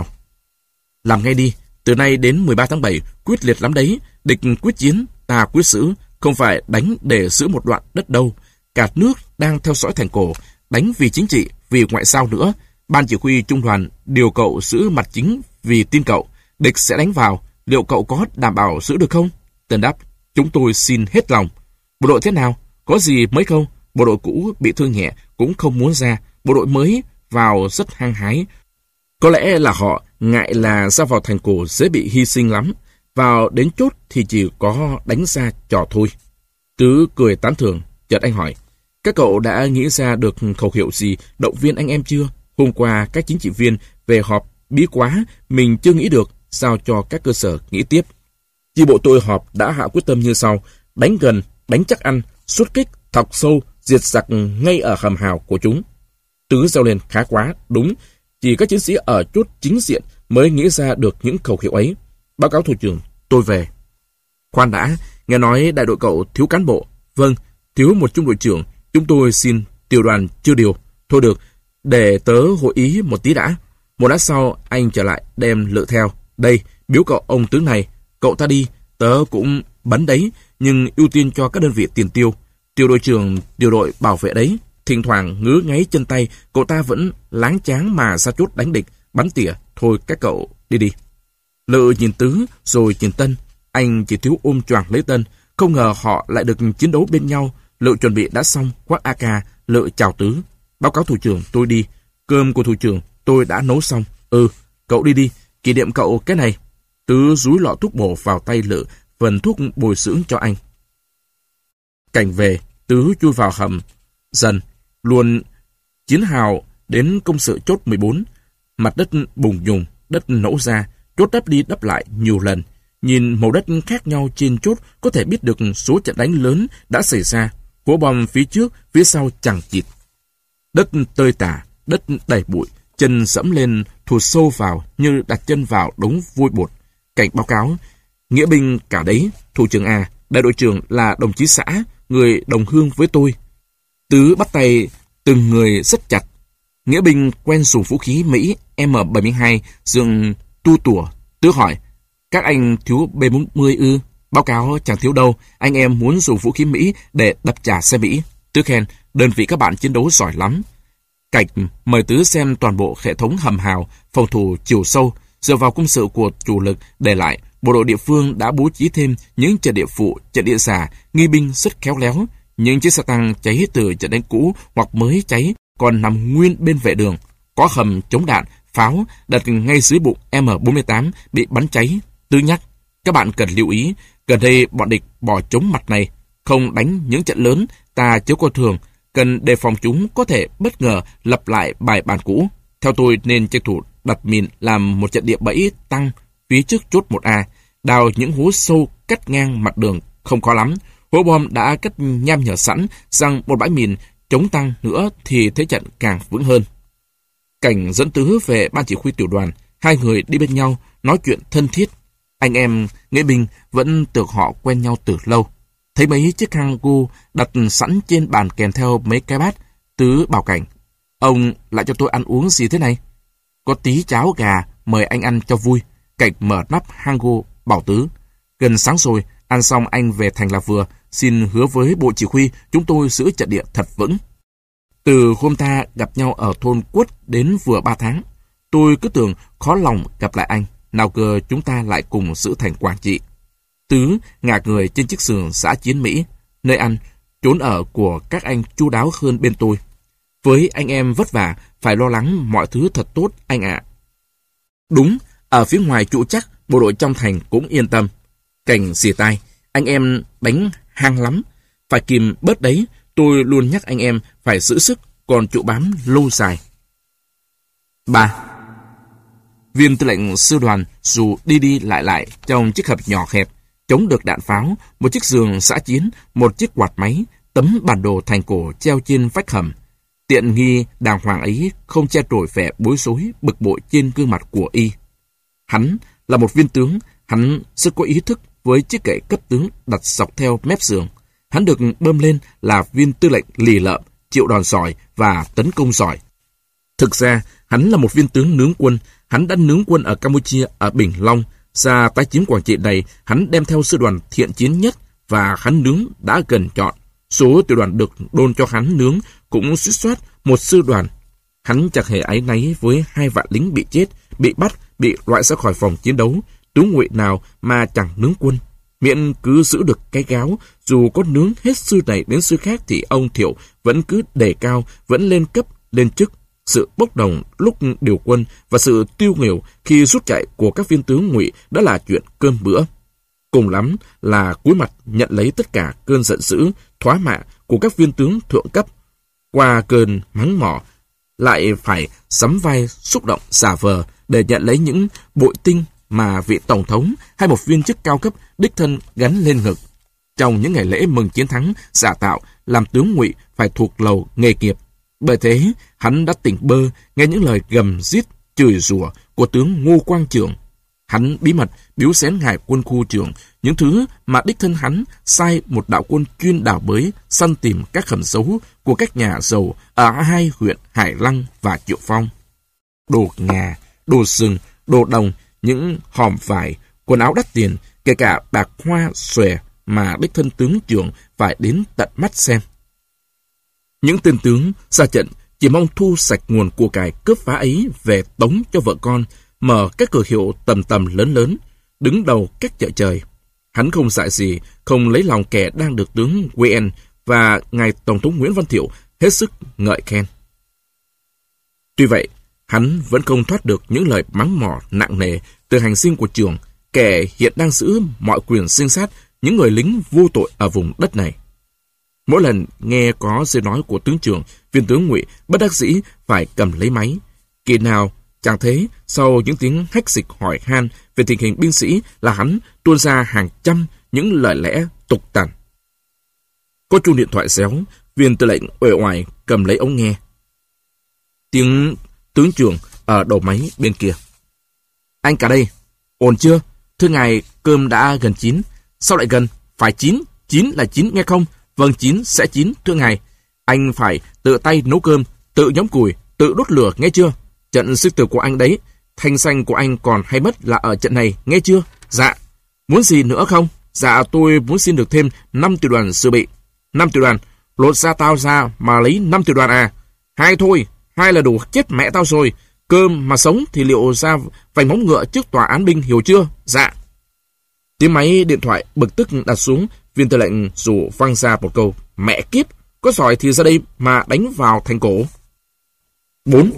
Làm ngay đi, từ nay đến mười ba tháng bảy, quyết liệt lắm đấy. Địch quyết chiến, ta quyết giữ, không phải đánh để giữ một đoạn đất đâu. Cả nước đang theo dõi thành cổ, đánh vì chính trị, vì ngoại giao nữa. Ban chỉ huy trung đoàn điều cậu giữ mặt chính vì tin cậu. Địch sẽ đánh vào, liệu cậu có đảm bảo giữ được không? Tân đáp, chúng tôi xin hết lòng. Bộ đội thế nào? Có gì mới không? Bộ đội cũ bị thương nhẹ cũng không muốn ra. Bộ đội mới vào rất hăng hái. Có lẽ là họ ngại là ra vào thành cổ dễ bị hy sinh lắm. Vào đến chốt thì chỉ có đánh ra trò thôi. Tứ cười tán thưởng. Chợt anh hỏi, các cậu đã nghĩ ra được khẩu hiệu gì động viên anh em chưa? Hôm qua các chính trị viên về họp bí quá, mình chưa nghĩ được, sao cho các cơ sở nghĩ tiếp. Chi bộ tôi họp đã hạ quyết tâm như sau: đánh gần, đánh chắc ăn, xuất kích, thọc sâu, diệt giặc ngay ở hầm hào của chúng. Tứ reo lên, khá quá, đúng. Chỉ các chiến sĩ ở chốt chính diện mới nghĩ ra được những khẩu hiệu ấy. Báo cáo thủ trưởng, tôi về. Khoan đã, nghe nói đại đội cậu thiếu cán bộ. Vâng, thiếu một trung đội trưởng, chúng tôi xin tiểu đoàn chưa điều. Thôi được, để tớ hội ý một tí đã. Một lát sau anh trở lại đem lựa theo. Đây, biếu cậu ông tướng này. Cậu ta đi, tớ cũng bấn đấy, nhưng ưu tiên cho các đơn vị tiền tiêu. Tiểu đội trưởng tiểu đội bảo vệ đấy. Thỉnh thoảng ngứa ngáy chân tay, cậu ta vẫn láng cháng mà ra chốt đánh địch, bắn tỉa. Thôi các cậu đi đi. Lự nhìn Tứ rồi nhìn Tân. Anh chỉ thiếu ôm choàng lấy Tân. Không ngờ họ lại được chiến đấu bên nhau. Lự chuẩn bị đã xong, khoác a ca. Lự chào Tứ. Báo cáo thủ trưởng, tôi đi. Cơm của thủ trưởng tôi đã nấu xong. Ừ, cậu đi đi, kỷ niệm cậu cái này. Tứ dúi lọ thuốc bổ vào tay Lự, phần thuốc bồi dưỡng cho anh. Cảnh về, Tứ chui vào hầm. Dần, luôn chiến hào đến công sự chốt mười bốn. Mặt đất bùng nhùng, đất nổ ra, chốt đắp đi đắp lại nhiều lần. Nhìn màu đất khác nhau trên chốt có thể biết được số trận đánh lớn đã xảy ra. Hố bom phía trước, phía sau chằng chịt. Đất tơi tả, đất đầy bụi, chân sẫm lên thụt sâu vào như đặt chân vào đống vôi bột. Cảnh báo cáo, nghĩa binh cả đấy, thủ trưởng à, đại đội trưởng là đồng chí xã, người đồng hương với tôi. Tứ bắt tay từng người rất chặt. Nghĩa binh quen dùng vũ khí Mỹ M bảy mươi hai dùng tu tủa. Tứ hỏi, các anh thiếu B bốn mươi ư? Báo cáo chẳng thiếu đâu, anh em muốn dùng vũ khí Mỹ để đập trả xe Mỹ. Tứ khen, đơn vị các bạn chiến đấu giỏi lắm. Cảnh mời Tứ xem toàn bộ hệ thống hầm hào, phòng thủ chiều sâu, dựa vào công sự của chủ lực để lại. Bộ đội địa phương đã bố trí thêm những trận địa phụ, trận địa giả, nghi binh rất khéo léo. Những chiếc xe tăng cháy từ trận đánh cũ hoặc mới cháy còn nằm nguyên bên vệ đường. Có hầm chống đạn, pháo đặt ngay dưới bụng M bốn mươi tám bị bắn cháy. Tứ nhắc, các bạn cần lưu ý, gần đây bọn địch bỏ trống mặt này, không đánh những trận lớn, ta chớ coi thường, cần đề phòng chúng có thể bất ngờ lập lại bài bản cũ. Theo tôi nên tranh thủ đặt mìn làm một trận địa bẫy tăng phía trước chốt một A, đào những hố sâu cắt ngang mặt đường không khó lắm. Hố bom đã cất nham nhở sẵn, rằng một bãi mìn chống tăng nữa thì thế trận càng vững hơn. Cảnh dẫn Tứ về ban chỉ huy tiểu đoàn, hai người đi bên nhau nói chuyện thân thiết. Anh em nghĩa binh vẫn tưởng họ quen nhau từ lâu. Thấy mấy chiếc hang gu đặt sẵn trên bàn kèm theo mấy cái bát, Tứ bảo Cảnh, ông lại cho tôi ăn uống gì thế này? Có tí cháo gà, mời anh ăn cho vui. Cảnh mở nắp hang gu bảo Tứ, gần sáng rồi, ăn xong anh về thành là vừa, xin hứa với bộ chỉ huy chúng tôi giữ trận địa thật vững. Từ hôm ta gặp nhau ở thôn Quất đến vừa ba tháng, tôi cứ tưởng khó lòng gặp lại anh, nào ngờ chúng ta lại cùng giữ thành Quảng Trị. Tứ ngả người trên chiếc giường xã chiến Mỹ. nơi ăn, trốn ở của các anh chu đáo hơn bên tôi. Với anh em vất vả, phải lo lắng mọi thứ thật tốt anh ạ. Đúng, ở phía ngoài trụ chắc, bộ đội trong thành cũng yên tâm. Cảnh xì tai, anh em đánh hang lắm. Phải kìm bớt đấy, tôi luôn nhắc anh em phải giữ sức, còn trụ bám lâu dài. ba. Viên tư lệnh sư đoàn dù đi đi lại lại trong chiếc hầm nhỏ hẹp, chống được đạn pháo, một chiếc giường dã chiến, một chiếc quạt máy, tấm bản đồ thành cổ treo trên vách hầm. Tiện nghi đàng hoàng ấy không che trội vẻ bối rối, bực bội trên gương mặt của y. Hắn là một viên tướng, hắn rất có ý thức với chiếc gậy cấp tướng đặt dọc theo mép giường. Hắn được bơm lên là viên tư lệnh lì lợm, chịu đòn giỏi và tấn công giỏi. Thực ra, hắn là một viên tướng nướng quân. Hắn đã nướng quân ở Campuchia, ở Bình Long. Ra tái chiếm Quảng Trị này, hắn đem theo sư đoàn thiện chiến nhất và hắn nướng đã gần trọn. Số tiểu đoàn được đôn cho hắn nướng cũng suýt soát một sư đoàn. Hắn chẳng hề áy náy với hai vạn lính bị chết, bị bắt, bị loại ra khỏi phòng chiến đấu. Tướng Ngụy nào mà chẳng nướng quân. Miễn cứ giữ được cái gáo, dù có nướng hết sư này đến sư khác thì ông Thiệu vẫn cứ đề cao, vẫn lên cấp, lên chức. Sự bốc đồng lúc điều quân và sự tiêu nghỉu khi rút chạy của các viên tướng Ngụy đã là chuyện cơm bữa. Cùng lắm là cúi mặt nhận lấy tất cả cơn giận dữ, thoá mạ của các viên tướng thượng cấp. Qua cơn mắng mỏ, lại phải sắm vai xúc động giả vờ để nhận lấy những bội tinh mà vị tổng thống hay một viên chức cao cấp đích thân gắn lên ngực. Trong những ngày lễ mừng chiến thắng, giả tạo, làm tướng Ngụy phải thuộc lầu nghề nghiệp. Bởi thế, hắn đã tỉnh bơ nghe những lời gầm rít, chửi rủa của tướng Ngô Quang Trường. Hắn bí mật biếu xén ngài quân khu trưởng những thứ mà đích thân hắn sai một đạo quân chuyên đào bới, săn tìm các hầm giấu của các nhà giàu ở hai huyện Hải Lăng và Triệu Phong. Đồ ngà, đồ rừng, đồ đồng, những hòm vải, quần áo đắt tiền, kể cả bạc hoa xòe mà đích thân tướng trưởng phải đến tận mắt xem. Những tên tướng ra trận chỉ mong thu sạch nguồn của cải cướp phá ấy về tống cho vợ con, mở các cửa hiệu tầm tầm lớn lớn, đứng đầu các chợ trời. Hắn không dại gì, không lấy lòng kẻ đang được tướng Nguyen và ngài Tổng thống Nguyễn Văn Thiệu hết sức ngợi khen. Tuy vậy, hắn vẫn không thoát được những lời mắng mỏ nặng nề từ hành sinh của Trường, kẻ hiện đang giữ mọi quyền sinh sát những người lính vô tội ở vùng đất này. Mỗi lần nghe có lời nói của tướng trưởng, viên tướng Ngụy bất đắc dĩ phải cầm lấy máy. Kỳ nào chẳng thế, sau những tiếng hách dịch hỏi han về tình hình binh sĩ là hắn tuôn ra hàng trăm những lời lẽ tục tằn. Có chuông điện thoại réo, viên tư lệnh uể oải cầm lấy ống nghe. Tiếng tướng trưởng ở đầu máy bên kia. Anh cả đây, ổn chưa? Thưa ngài, cơm đã gần chín. Sao lại gần? Phải chín, chín là chín nghe không? Vâng, chín sẽ chín, thưa ngài. Anh phải tự tay nấu cơm, tự nhóm củi, tự đốt lửa, nghe chưa? Trận sư tử của anh đấy, thanh danh của anh còn hay mất là ở trận này, nghe chưa? Dạ. Muốn gì nữa không? Dạ, tôi muốn xin được thêm năm tiểu đoàn dự bị. năm tiểu đoàn, lột ra tao ra mà lấy năm tiểu đoàn à? Hai thôi, hai là đủ chết mẹ tao rồi. Cơm mà sống thì liệu ra vành móng ngựa trước tòa án binh, hiểu chưa? Dạ. Tiếng máy điện thoại bực tức đặt xuống, viên tư lệnh rủ văng ra một câu: mẹ kiếp, có giỏi thì ra đây mà đánh vào thành cổ. bốn.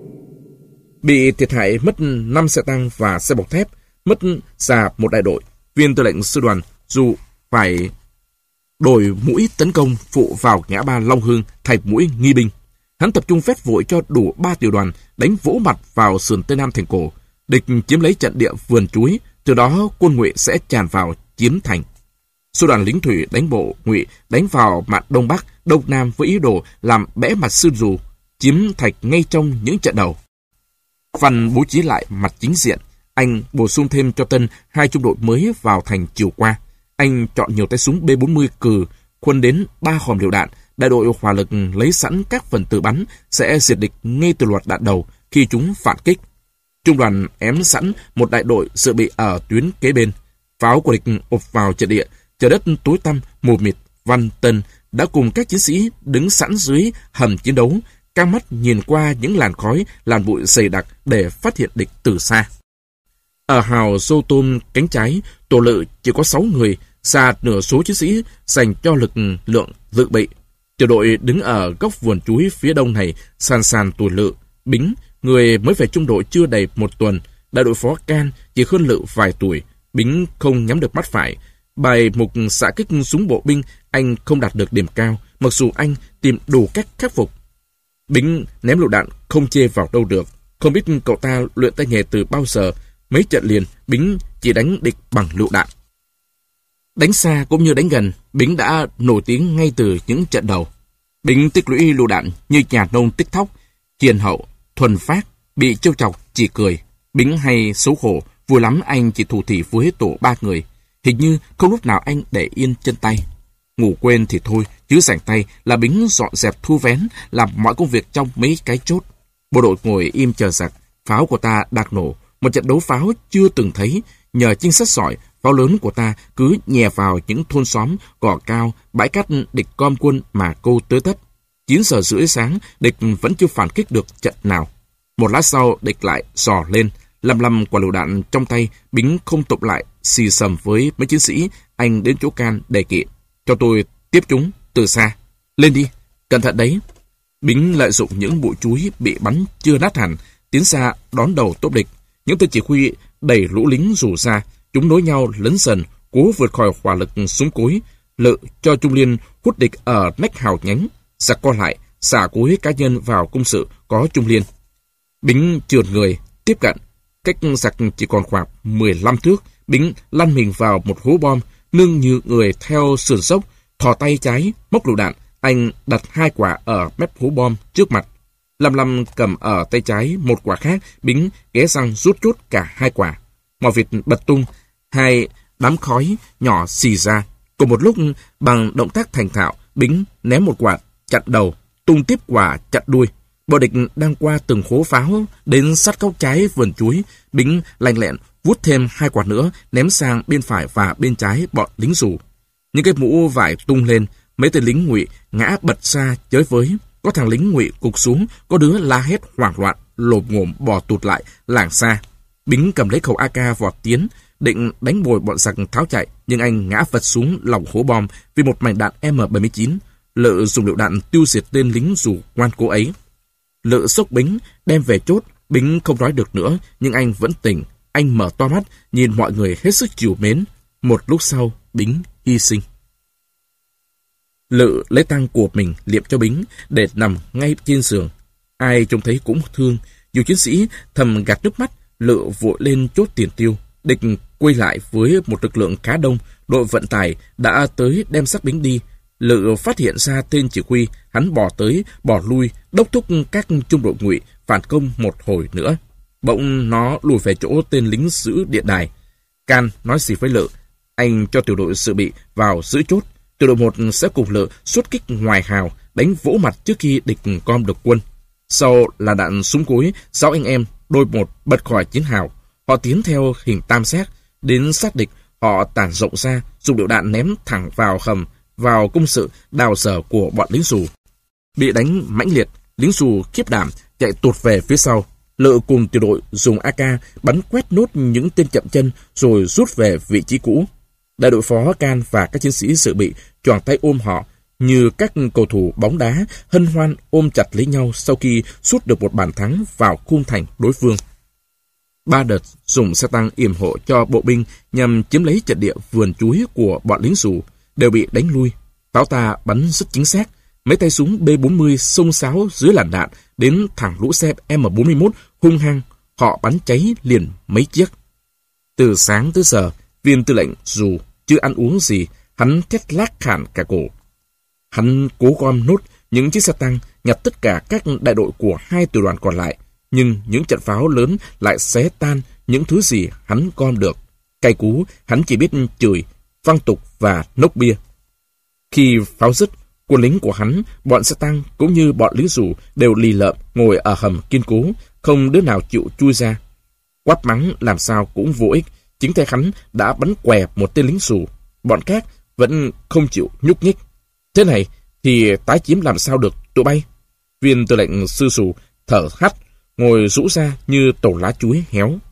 Bị thiệt hại mất năm xe tăng và xe bọc thép, mất già một đại đội, viên tư lệnh sư đoàn dù phải đổi mũi tấn công phụ vào ngã ba Long Hương thay mũi nghi binh. Hắn tập trung phép vội cho đủ ba tiểu đoàn đánh vỗ mặt vào sườn tây nam thành cổ, địch chiếm lấy trận địa vườn chuối, từ đó quân Ngụy sẽ tràn vào chiếm thành. Sư đoàn lính thủy đánh bộ Ngụy đánh vào mặt đông bắc, đông nam với ý đồ làm bẽ mặt Sơn Dù, chiếm Thạch ngay trong những trận đầu. Văn bố trí lại mặt chính diện, anh bổ sung thêm cho Tân hai trung đội mới vào thành chiều qua. Anh chọn nhiều tay súng B bốn mươi cừ, khuân đến ba hòm liều đạn. Đại đội hỏa lực lấy sẵn các phần tử bắn sẽ diệt địch ngay từ loạt đạn đầu khi chúng phản kích. Trung đoàn ém sẵn một đại đội dự bị ở tuyến kế bên. Pháo của địch ộp vào trận địa, trời đất tối tăm mù mịt. Văn, Tân đã cùng các chiến sĩ đứng sẵn dưới hầm chiến đấu, căng mắt nhìn qua những làn khói, làn bụi dày đặc để phát hiện địch từ xa. Ở hào Dô Tôm cánh trái, tổ lự chỉ có sáu người, xa nửa số chiến sĩ dành cho lực lượng dự bị. Tiểu đội đứng ở góc vườn chuối phía đông này sàn sàn tuổi Lự, Bính, người mới về trung đội chưa đầy một tuần. Đại đội phó Can chỉ hơn Lự vài tuổi. Bính không nhắm được mắt phải. Bài mục xạ kích súng bộ binh anh không đạt được điểm cao, mặc dù anh tìm đủ cách khắc phục. Bính ném lựu đạn không chê vào đâu được. Không biết cậu ta luyện tay nghề từ bao giờ. Mấy trận liền, Bính chỉ đánh địch bằng lựu đạn. Đánh xa cũng như đánh gần, Bính đã nổi tiếng ngay từ những trận đầu. Bính tích lũy lựu đạn như nhà nông tích thóc, hiền hậu, thuần phát, bị trêu chọc chỉ cười. Bính hay xấu hổ, vui lắm anh chỉ thủ thỉ với tổ ba người. Hình như không lúc nào anh để yên chân tay. Ngủ quên thì thôi, chứ rảnh tay là Bính dọn dẹp thu vén, làm mọi công việc trong mấy cái chốt. Bộ đội ngồi im chờ giặc, pháo của ta đạc nổ, một trận đấu pháo chưa từng thấy. Nhờ trinh sát giỏi, pháo lớn của ta cứ nhè vào những thôn xóm, gò cao, bãi cát địch com quân mà câu tới tấp. Chín giờ rưỡi sáng, địch vẫn chưa phản kích được trận nào. Một lát sau, địch lại dò lên, lăm lăm quả lựu đạn trong tay. Bính không tụm lại, xì xầm với mấy chiến sĩ. Anh đến chỗ Can đề nghị: cho tôi tiếp chúng từ xa. Lên đi, cẩn thận đấy. Bính lợi dụng những bụi chuối bị bắn chưa nát hẳn, tiến xa đón đầu tốp địch. Những tên chỉ huy đẩy lũ lính rủ ra, chúng nối nhau lấn dần, cố vượt khỏi hỏa lực súng cối. Lự cho Trung Liên hút địch ở nách hào nhánh, giặc co lại, xả cối cá nhân vào cung sự có Trung Liên. Bính trườn người tiếp cận, cách giặc chỉ còn khoảng mười lăm thước. Bính lăn mình vào một hố bom, nương như người theo sườn dốc, thò tay trái móc lựu đạn. Anh đặt hai quả ở mép hố bom trước mặt. Lâm Lâm cầm ở tay trái một quả khác. Bính ghé răng rút chốt cả hai quả. Mỏ vịt bật tung, hai đám khói nhỏ xì ra. Cùng một lúc, bằng động tác thành thạo, Bính ném một quả chặn đầu, tung tiếp quả chặn đuôi. Bộ địch đang qua từng hố pháo đến sát góc trái vườn chuối. Bính lanh lẹn vút thêm hai quả nữa, ném sang bên phải và bên trái bọn lính dù. Những cái mũ vải tung lên, mấy tên lính Ngụy ngã bật ra chới với. Có thằng lính Ngụy cục xuống, có đứa la hét hoảng loạn, lồm ngồm bò tụt lại làng xa. Bính cầm lấy khẩu a ca vọt tiến, định đánh bồi bọn giặc tháo chạy, nhưng anh ngã vật xuống lòng hố bom vì một mảnh đạn M bảy mươi chín. Lự dùng lựu đạn tiêu diệt tên lính dù ngoan cố ấy. Lự xốc Bính đem về chốt. Bính không nói được nữa, nhưng anh vẫn tỉnh. Anh mở to mắt, nhìn mọi người hết sức trìu mến. Một lúc sau, Bính hy sinh. Lự lấy tang của mình liệm cho Bính để nằm ngay trên giường. Ai trông thấy cũng thương. Nhiều chiến sĩ thầm gạt nước mắt. Lự vội lên chốt tiền tiêu. Địch quay lại với một lực lượng khá đông. Đội vận tải đã tới đem xác Bính đi. Lự phát hiện ra tên chỉ huy, hắn bỏ tới, bỏ lui, đốc thúc các trung đội Ngụy phản công một hồi nữa. Bỗng nó lùi về chỗ tên lính giữ điện đài. Can nói gì với Lự: anh cho tiểu đội dự bị vào giữ chốt. Tiểu đội một sẽ cùng Lự xuất kích ngoài hào, đánh vỗ mặt trước khi địch gom được quân. Sau là đạn súng cối, sáu anh em đôi một bật khỏi chiến hào. Họ tiến theo hình tam giác đến sát địch. Họ tản rộng ra, dùng lựu đạn ném thẳng vào hầm, vào cung sự đào sở của bọn lính dù. Bị đánh mãnh liệt, lính dù khiếp đảm chạy tụt về phía sau. Lự cùng tiểu đội dùng a ca bắn quét nốt những tên chậm chân rồi rút về vị trí cũ. Đại đội phó Can và các chiến sĩ dự bị choàng tay ôm họ như các cầu thủ bóng đá hân hoan ôm chặt lấy nhau sau khi sút được một bàn thắng vào khung thành đối phương. Ba đợt dùng xe tăng yểm hộ cho bộ binh nhằm chiếm lấy trận địa vườn chuối của bọn lính dù đều bị đánh lui. Pháo ta bắn rất chính xác. Mấy tay súng B bốn mươi xông xáo dưới làn đạn đến thẳng lũ xe M bốn mươi mốt hung hăng. Họ bắn cháy liền mấy chiếc. Từ sáng tới giờ, viên tư lệnh dù chưa ăn uống gì, hắn thét lác khản cả cổ. Hắn cố gom nốt những chiếc xe tăng, nhặt tất cả các đại đội của hai tiểu đoàn còn lại. Nhưng những trận pháo lớn lại xé tan những thứ gì hắn gom được. Cay cú, hắn chỉ biết chửi, văng tục và nốc bia. Khi pháo dứt, quân lính của hắn, bọn xe tăng cũng như bọn lính dù đều lì lợm ngồi ở hầm kiên cố, không đứa nào chịu chui ra. Quát mắng làm sao cũng vô ích, chính tay hắn đã bắn què một tên lính dù. Bọn khác vẫn không chịu nhúc nhích. Thế này thì tái chiếm làm sao được tụi bay? Viên tư lệnh sư dù thở hắt, ngồi rũ ra như tổ lá chuối héo.